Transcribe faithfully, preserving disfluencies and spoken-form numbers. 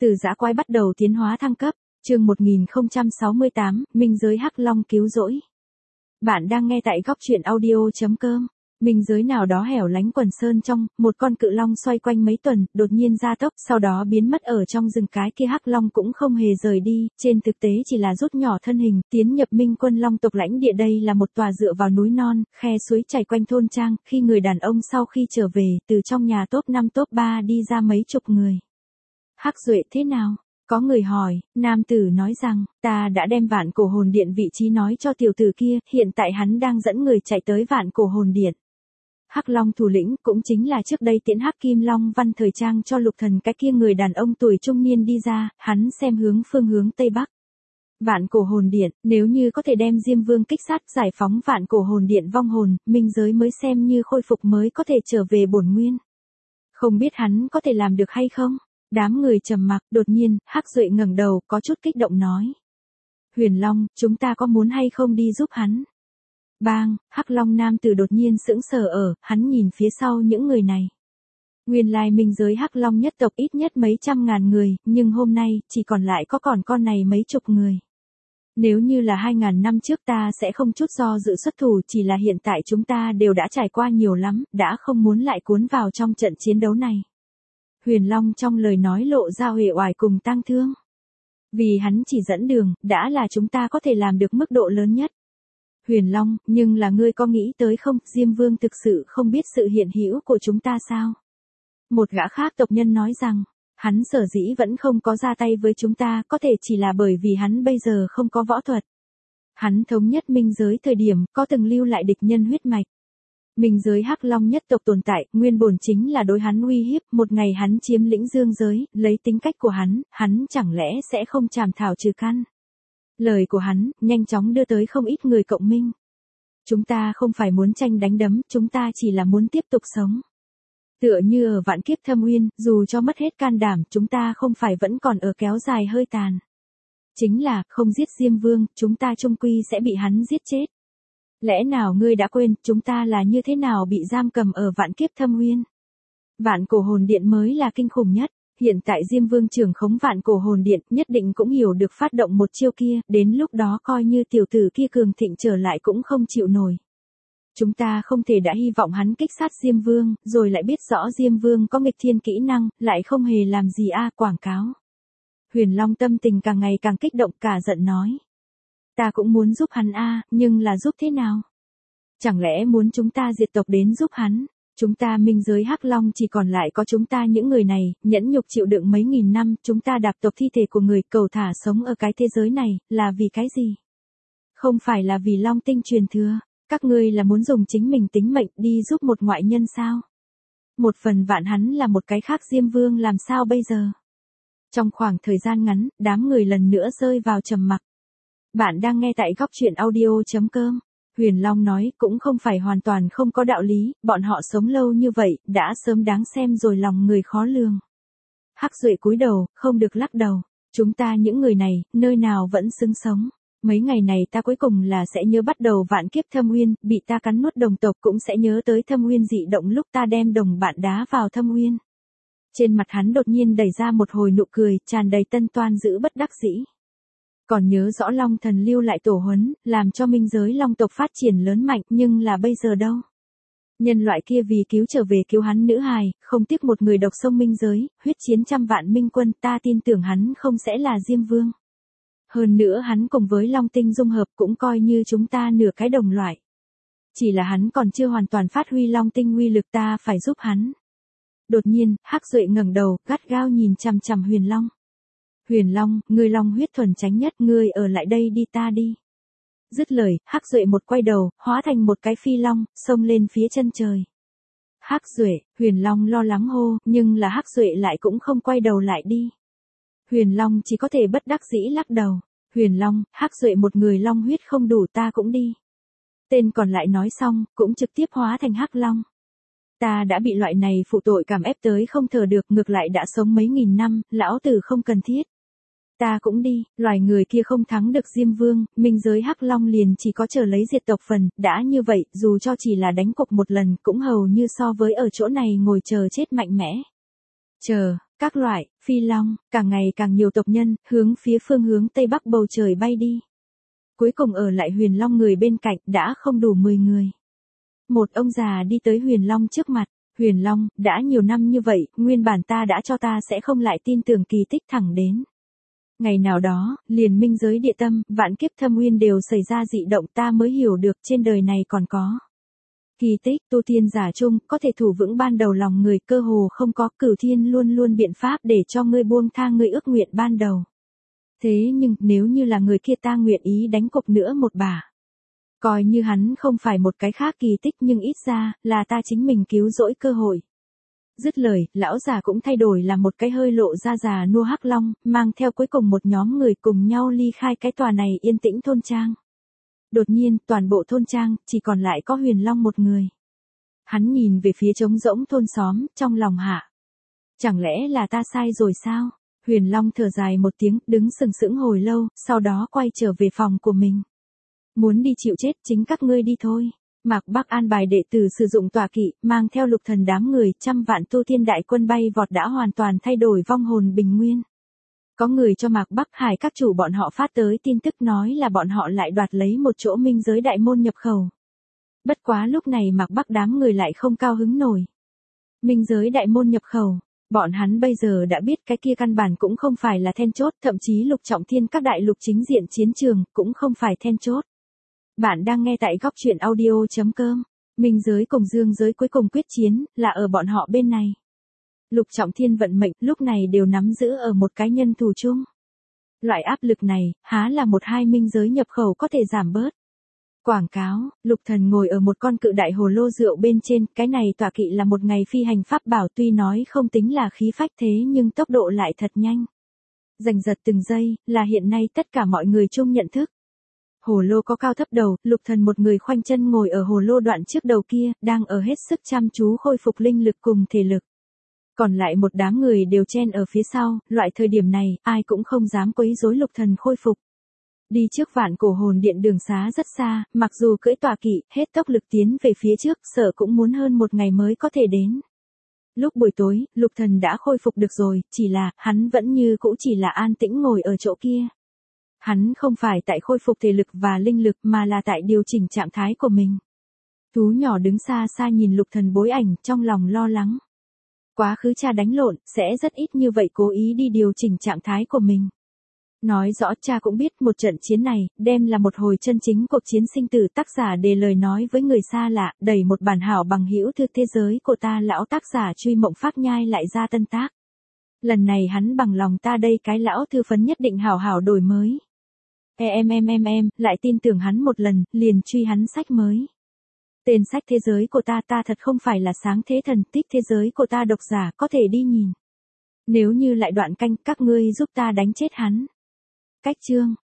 Từ dã quái bắt đầu tiến hóa thăng cấp, chương một nghìn không trăm sáu mươi tám, Minh giới Hắc Long cứu rỗi. Bạn đang nghe tại góc truyện audio chấm com. Minh giới nào đó hẻo lánh quần sơn trong, một con cự long xoay quanh mấy tuần, đột nhiên gia tốc, sau đó biến mất ở trong rừng. Cái kia Hắc Long cũng không hề rời đi, trên thực tế chỉ là rút nhỏ thân hình, tiến nhập Minh quân long tộc lãnh địa. Đây là một tòa dựa vào núi non, khe suối chảy quanh thôn trang. Khi người đàn ông sau khi trở về, từ trong nhà top năm top ba đi ra mấy chục người. Hắc Duệ thế nào? Có người hỏi, nam tử nói rằng, ta đã đem Vạn Cổ Hồn Điện vị trí nói cho tiểu tử kia, hiện tại hắn đang dẫn người chạy tới Vạn Cổ Hồn Điện. Hắc Long thủ lĩnh cũng chính là trước đây tiễn Hắc Kim Long văn thời trang cho Lục Thần, cái kia người đàn ông tuổi trung niên đi ra, hắn xem hướng phương hướng Tây Bắc. Vạn Cổ Hồn Điện, nếu như có thể đem Diêm Vương kích sát giải phóng Vạn Cổ Hồn Điện vong hồn, minh giới mới xem như khôi phục, mới có thể trở về bổn nguyên. Không biết hắn có thể làm được hay không? Đám người trầm mặc, đột nhiên, Hắc Duệ ngẩng đầu, có chút kích động nói. Huyền Long, chúng ta có muốn hay không đi giúp hắn? Bang, Hắc Long nam tử đột nhiên sững sờ ở, hắn nhìn phía sau những người này. Nguyên lai minh giới Hắc Long nhất tộc ít nhất mấy trăm ngàn người, nhưng hôm nay, chỉ còn lại có còn con này mấy chục người. Nếu như là hai ngàn năm trước ta sẽ không chút do dự xuất thủ, chỉ là hiện tại chúng ta đều đã trải qua nhiều lắm, đã không muốn lại cuốn vào trong trận chiến đấu này. Huyền Long trong lời nói lộ ra uể oải cùng tang thương. Vì hắn chỉ dẫn đường, đã là chúng ta có thể làm được mức độ lớn nhất. Huyền Long, nhưng là ngươi có nghĩ tới không, Diêm Vương thực sự không biết sự hiện hữu của chúng ta sao? Một gã khác tộc nhân nói rằng, hắn sở dĩ vẫn không có ra tay với chúng ta, có thể chỉ là bởi vì hắn bây giờ không có võ thuật. Hắn thống nhất minh giới thời điểm, có từng lưu lại địch nhân huyết mạch. Minh giới Hắc Long nhất tộc tồn tại, nguyên bổn chính là đối hắn uy hiếp, một ngày hắn chiếm lĩnh dương giới, lấy tính cách của hắn, hắn chẳng lẽ sẽ không chảm thảo trừ căn. Lời của hắn, nhanh chóng đưa tới không ít người cộng minh. Chúng ta không phải muốn tranh đánh đấm, chúng ta chỉ là muốn tiếp tục sống. Tựa như ở vạn kiếp thâm uyên, dù cho mất hết can đảm, chúng ta không phải vẫn còn ở kéo dài hơi tàn. Chính là, không giết Diêm Vương, chúng ta chung quy sẽ bị hắn giết chết. Lẽ nào ngươi đã quên, chúng ta là như thế nào bị giam cầm ở vạn kiếp thâm uyên? Vạn Cổ Hồn Điện mới là kinh khủng nhất, hiện tại Diêm Vương trưởng khống Vạn Cổ Hồn Điện, nhất định cũng hiểu được phát động một chiêu kia, đến lúc đó coi như tiểu tử kia cường thịnh trở lại cũng không chịu nổi. Chúng ta không thể đã hy vọng hắn kích sát Diêm Vương, rồi lại biết rõ Diêm Vương có nghịch thiên kỹ năng, lại không hề làm gì a quảng cáo. Huyền Long tâm tình càng ngày càng kích động, cả giận nói. Ta cũng muốn giúp hắn a, nhưng là giúp thế nào? Chẳng lẽ muốn chúng ta diệt tộc đến giúp hắn? Chúng ta minh giới Hắc Long chỉ còn lại có chúng ta những người này, nhẫn nhục chịu đựng mấy nghìn năm, chúng ta đạp tộc thi thể của người, cầu thả sống ở cái thế giới này, là vì cái gì? Không phải là vì Long tinh truyền thừa, các ngươi là muốn dùng chính mình tính mệnh đi giúp một ngoại nhân sao? Một phần vạn hắn là một cái khác Diêm Vương làm sao bây giờ? Trong khoảng thời gian ngắn, đám người lần nữa rơi vào trầm mặc. Bạn đang nghe tại góc truyện audio chấm com. Huyền Long nói, cũng không phải hoàn toàn không có đạo lý, bọn họ sống lâu như vậy, đã sớm đáng xem rồi, lòng người khó lường. Hắc Duệ cúi đầu, không được lắc đầu. Chúng ta những người này, nơi nào vẫn xứng sống. Mấy ngày này ta cuối cùng là sẽ nhớ bắt đầu vạn kiếp thâm uyên, bị ta cắn nuốt đồng tộc cũng sẽ nhớ tới thâm uyên dị động lúc ta đem đồng bạn đá vào thâm uyên. Trên mặt hắn đột nhiên đẩy ra một hồi nụ cười, tràn đầy tân toan giữ bất đắc dĩ. Còn nhớ rõ Long Thần lưu lại tổ huấn, làm cho minh giới Long tộc phát triển lớn mạnh, nhưng là bây giờ đâu? Nhân loại kia vì cứu trở về cứu hắn nữ hài, không tiếc một người độc sông minh giới, huyết chiến trăm vạn minh quân, ta tin tưởng hắn không sẽ là Diêm Vương. Hơn nữa hắn cùng với Long tinh dung hợp cũng coi như chúng ta nửa cái đồng loại. Chỉ là hắn còn chưa hoàn toàn phát huy Long tinh uy lực, ta phải giúp hắn. Đột nhiên, Hắc Duệ ngẩng đầu, gắt gao nhìn chằm chằm Huyền Long. Huyền Long, ngươi long huyết thuần tránh nhất, ngươi ở lại đây đi, ta đi. Dứt lời, Hắc Duệ một quay đầu, hóa thành một cái phi long, xông lên phía chân trời. Hắc Duệ, Huyền Long lo lắng hô, nhưng là Hắc Duệ lại cũng không quay đầu lại đi. Huyền Long chỉ có thể bất đắc dĩ lắc đầu. Huyền Long, Hắc Duệ một người long huyết không đủ, ta cũng đi. Tên còn lại nói xong, cũng trực tiếp hóa thành Hắc Long. Ta đã bị loại này phụ tội cảm ép tới không thở được, ngược lại đã sống mấy nghìn năm, lão tử không cần thiết. Ta cũng đi, loài người kia không thắng được Diêm Vương, minh giới Hắc Long liền chỉ có chờ lấy diệt tộc phần, đã như vậy, dù cho chỉ là đánh cục một lần, cũng hầu như so với ở chỗ này ngồi chờ chết mạnh mẽ. Chờ, các loại, phi long, càng ngày càng nhiều tộc nhân, hướng phía phương hướng tây bắc bầu trời bay đi. Cuối cùng ở lại Huyền Long người bên cạnh đã không đủ mười người. Một ông già đi tới Huyền Long trước mặt, Huyền Long, đã nhiều năm như vậy, nguyên bản ta đã cho ta sẽ không lại tin tưởng kỳ tích thẳng đến. Ngày nào đó, liền minh giới địa tâm, vạn kiếp thâm uyên đều xảy ra dị động ta mới hiểu được trên đời này còn có. Kỳ tích, tu tiên giả chung, có thể thủ vững ban đầu lòng người cơ hồ không có, Cửu Thiên luôn luôn biện pháp để cho ngươi buông tha ngươi ước nguyện ban đầu. Thế nhưng, nếu như là người kia ta nguyện ý đánh cục nữa một bả. Coi như hắn không phải một cái khác kỳ tích nhưng ít ra, là ta chính mình cứu rỗi cơ hội. Dứt lời, lão già cũng thay đổi là một cái hơi lộ ra già nua hắc long, mang theo cuối cùng một nhóm người cùng nhau ly khai cái tòa này yên tĩnh thôn trang. Đột nhiên, toàn bộ thôn trang, chỉ còn lại có Huyền Long một người. Hắn nhìn về phía trống rỗng thôn xóm, trong lòng hạ. Chẳng lẽ là ta sai rồi sao? Huyền Long thở dài một tiếng, đứng sừng sững hồi lâu, sau đó quay trở về phòng của mình. Muốn đi chịu chết chính các ngươi đi thôi. Mạc Bắc an bài đệ tử sử dụng tọa kỵ, mang theo lục thần đám người, trăm vạn tu thiên đại quân bay vọt đã hoàn toàn thay đổi vong hồn bình nguyên. Có người cho Mạc Bắc Hải các chủ bọn họ phát tới tin tức nói là bọn họ lại đoạt lấy một chỗ minh giới đại môn nhập khẩu. Bất quá lúc này Mạc Bắc đám người lại không cao hứng nổi. Minh giới đại môn nhập khẩu, bọn hắn bây giờ đã biết cái kia căn bản cũng không phải là then chốt, thậm chí lục trọng thiên các đại lục chính diện chiến trường cũng không phải then chốt. Bạn đang nghe tại góc truyện audio chấm com. Minh giới cùng dương giới cuối cùng quyết chiến, là ở bọn họ bên này. Lục trọng thiên vận mệnh lúc này đều nắm giữ ở một cái nhân thủ chung. Loại áp lực này, há là một hai minh giới nhập khẩu có thể giảm bớt. Quảng cáo, lục thần ngồi ở một con cự đại hồ lô rượu bên trên, cái này tọa kỵ là một ngày phi hành pháp bảo tuy nói không tính là khí phách thế nhưng tốc độ lại thật nhanh. Giành giật từng giây, là hiện nay tất cả mọi người chung nhận thức. Hồ lô có cao thấp đầu, lục thần một người khoanh chân ngồi ở hồ lô đoạn trước đầu kia, đang ở hết sức chăm chú khôi phục linh lực cùng thể lực. Còn lại một đám người đều chen ở phía sau, loại thời điểm này, ai cũng không dám quấy rối lục thần khôi phục. Đi trước vạn cổ hồn điện đường xá rất xa, mặc dù cưỡi tọa kỵ, hết tốc lực tiến về phía trước, sợ cũng muốn hơn một ngày mới có thể đến. Lúc buổi tối, lục thần đã khôi phục được rồi, chỉ là, hắn vẫn như cũ chỉ là an tĩnh ngồi ở chỗ kia. Hắn không phải tại khôi phục thể lực và linh lực mà là tại điều chỉnh trạng thái của mình. Thú nhỏ đứng xa xa nhìn lục thần bối ảnh, trong lòng lo lắng. Quá khứ cha đánh lộn, sẽ rất ít như vậy cố ý đi điều chỉnh trạng thái của mình. Nói rõ cha cũng biết một trận chiến này, đem là một hồi chân chính cuộc chiến sinh tử. Tác giả đề lời nói với người xa lạ, đẩy một bản hảo bằng hữu thư thế giới của ta lão tác giả truy mộng phát nhai lại ra tân tác. Lần này hắn bằng lòng ta đây cái lão thư phấn nhất định hảo hảo đổi mới. Em em em em, lại tin tưởng hắn một lần, liền truy hắn sách mới. Tên sách thế giới của ta ta thật không phải là sáng thế thần, tích thế giới của ta độc giả có thể đi nhìn. Nếu như lại đoạn canh, các ngươi giúp ta đánh chết hắn. Cách chương,